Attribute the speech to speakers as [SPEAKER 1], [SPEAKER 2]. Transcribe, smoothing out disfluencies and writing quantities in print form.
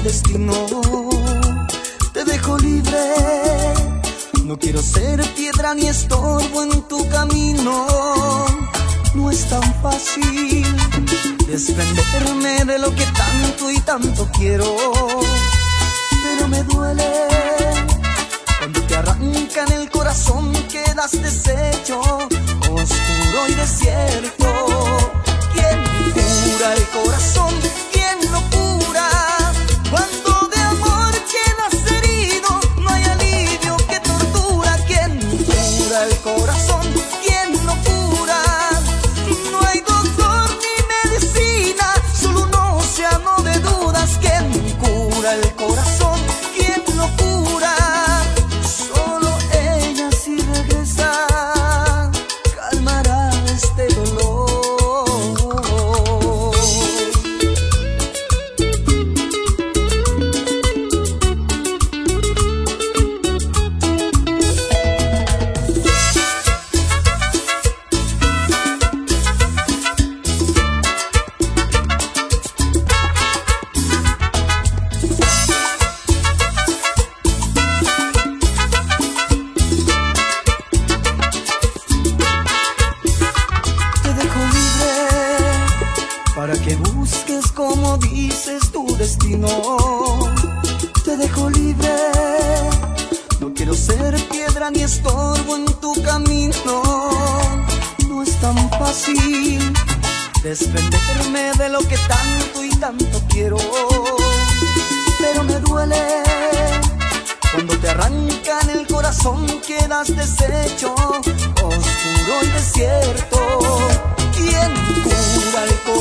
[SPEAKER 1] destino. Te dejo libre, no quiero ser piedra ni estorbo en tu camino. No es tan fácil desprenderme de lo que tanto y tanto quiero, pero me duele cuando te arrancan el corazón, quedas deshecho, oscuro y desierto. ¿Quién cura el corazón? ¿Quién lo cura? Cuando de amor quedas herido, no hay alivio que tortura. ¿Quién cura el corazón? ¿Quién lo cura? No hay doctor ni medicina, solo un océano de dudas. ¿Quién cura el corazón? ¿Quién lo cura? Solo ella, si regresa, calmará este dolor. Para que busques, como dices, tu destino. Te dejo libre, no quiero ser piedra ni estorbo en tu camino. No es tan fácil desprenderme de lo que tanto y tanto quiero, pero me duele cuando te arrancan el corazón, quedas deshecho, oscuro y desierto. ¿Quién cura el corazón?